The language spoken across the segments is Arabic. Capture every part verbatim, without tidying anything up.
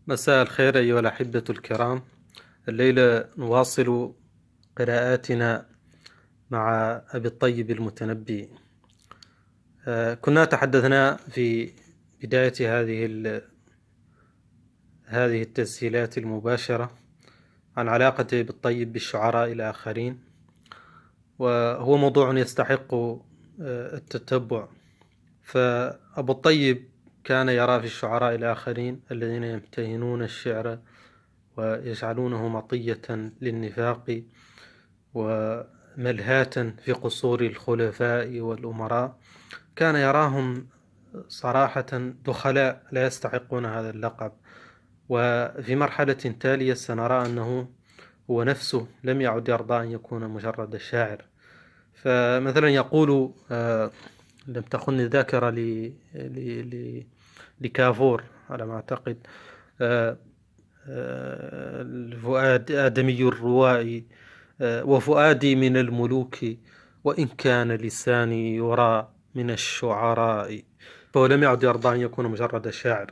مساء الخير أيها الأحبة الكرام. الليلة نواصل قراءاتنا مع أبي الطيب المتنبي. كنا تحدثنا في بداية هذه هذه التسجيلات المباشرة عن علاقة أبي الطيب بالشعراء الآخرين، وهو موضوع يستحق التتبع. فأبو الطيب كان يرى في الشعراء الآخرين الذين يمتهنون الشعر ويجعلونه مطية للنفاق وملهاة في قصور الخلفاء والأمراء، كان يراهم صراحة دخلاء لا يستحقون هذا اللقب. وفي مرحلة تالية سنرى أنه هو نفسه لم يعد يرضى أن يكون مجرد شاعر. فمثلا يقول آه لم تخن الذاكرة لكافور على ما أعتقد، آه الفؤاد آدمي الروائي، وفؤادي من الملوك وإن كان لساني يرى من الشعراء. فهو لم يعد يرضى أن يكون مجرد شاعر.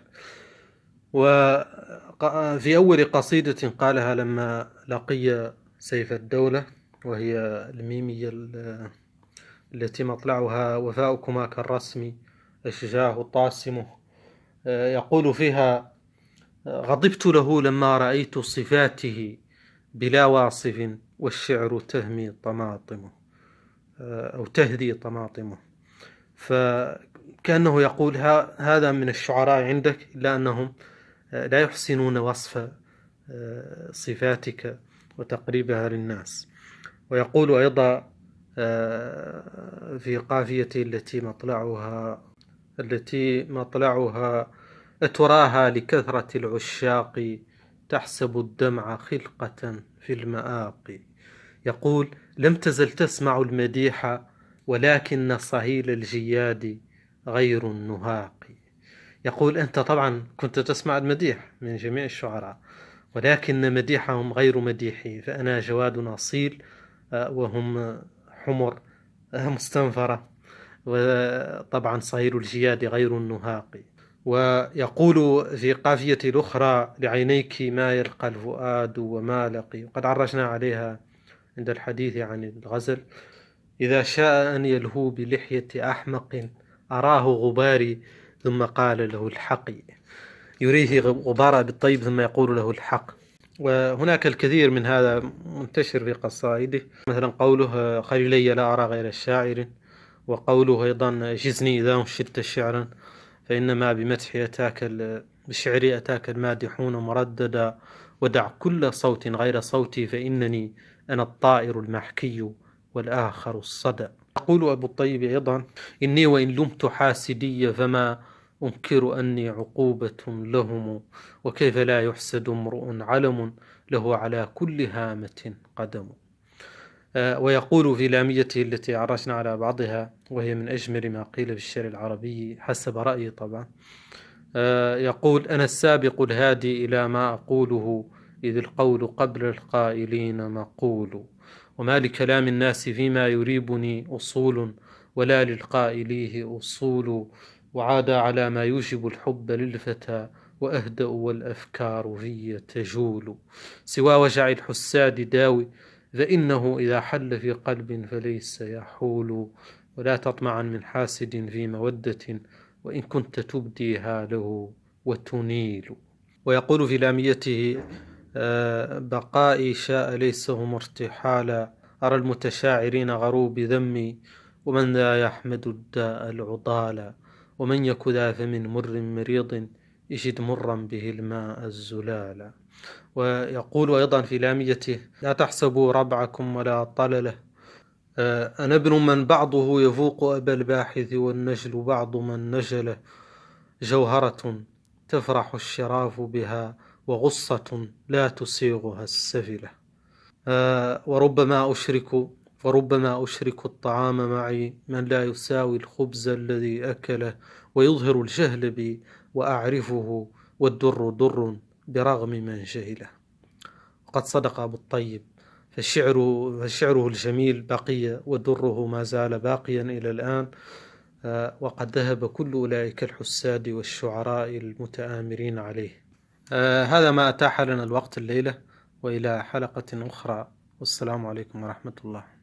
وفي أول قصيدة قالها لما لقي سيف الدولة، وهي الميمية التي مطلعها وفاؤكما كالرسم أشجاه طاسمه، يقول فيها: غضبت له لما رأيت صفاته بلا واصف والشعر تهمي طماطمه أو تهدي طماطمه. فكأنه يقول هذا من الشعراء عندك، إلا أنهم لا يحسنون وصف صفاتك وتقريبها للناس. ويقول أيضا في قافيته التي مطلعها التي مطلعها أتراها لكثرة العشاق تحسب الدمع خلقة في المآقي. يقول: لم تزل تسمع المديح ولكن صهيل الجياد غير النهاق. يقول أنت طبعا كنت تسمع المديح من جميع الشعراء، ولكن مديحهم غير مديحي، فأنا جواد أصيل وهم حمر مستنفرة، وطبعا صهيل الجياد غير النهاق. ويقول في قافية الأخرى: لعينيك ما يلقى الفؤاد وما لقي، وقد عرجنا عليها عند الحديث عن الغزل: إذا شاء أن يلهو بلحية أحمق أراه غباري ثم قال له الحقي. يريه غبار بالطيب ثم يقول له الحق. وهناك الكثير من هذا منتشر في قصائده، مثلا قوله: خليلي لا أرى غير الشاعر، وقوله أيضا: جزني إذا أنشدت شعرا فإنما بمدحي أتاك بشعري أتاك المادحون مرددا، ودع كل صوت غير صوتي فإنني أنا الطائر المحكي والآخر الصدى. يقول أبو الطيب أيضا: إني وإن لمت حاسدي فما أنكر أني عقوبة لهم، وكيف لا يحسد امرؤ علم له على كل هامة قدم. ويقول في لاميته التي عرجنا على بعضها، وهي من أجمل ما قيل في الشعر العربي حسب رأيي طبعا، يقول: أنا السابق الهادي إلى ما أقوله، إذ القول قبل القائلين مقول، وما لكلام الناس فيما يريبني أصول، ولا للقائليه أصول، وعاد على ما يوجب الحب للفتى، وأهدأ والأفكار في تجول، سوى وجع الحساد داوي، فإنه إذا حل في قلب فليس يحول، ولا تطمعا من حاسد في مودة، وإن كنت تبديها له وتنيل. ويقول في لاميته: بقائي شاء ليس هم ارتحالا، أرى المتشاعرين غروا بذمي، ومن ذا يحمد الداء العضالا، ومن يك ذا فمن مر مريض يجد مرا به الماء الزلالا. ويقول أيضا في لاميته: لا تحسبوا ربعكم ولا طلله، أنا ابن من بعضه يفوق أبا الباحث، والنجل بعض من نجله، جوهرة تفرح الشراف بها، وغصة لا تسيغها السفلة. وربما أشرك وربما أشرك الطعام معي من لا يساوي الخبز الذي أكله، ويظهر الجهل بي وأعرفه، والدر در برغم من جهله. وقد صدق أبو الطيب، فالشعر فشعره الجميل بقي، ودره ما زال باقيا إلى الآن. وقد ذهب كل أولئك الحساد والشعراء المتآمرين عليه. آه هذا ما أتاح لنا الوقت الليلة، وإلى حلقة أخرى، والسلام عليكم ورحمة الله.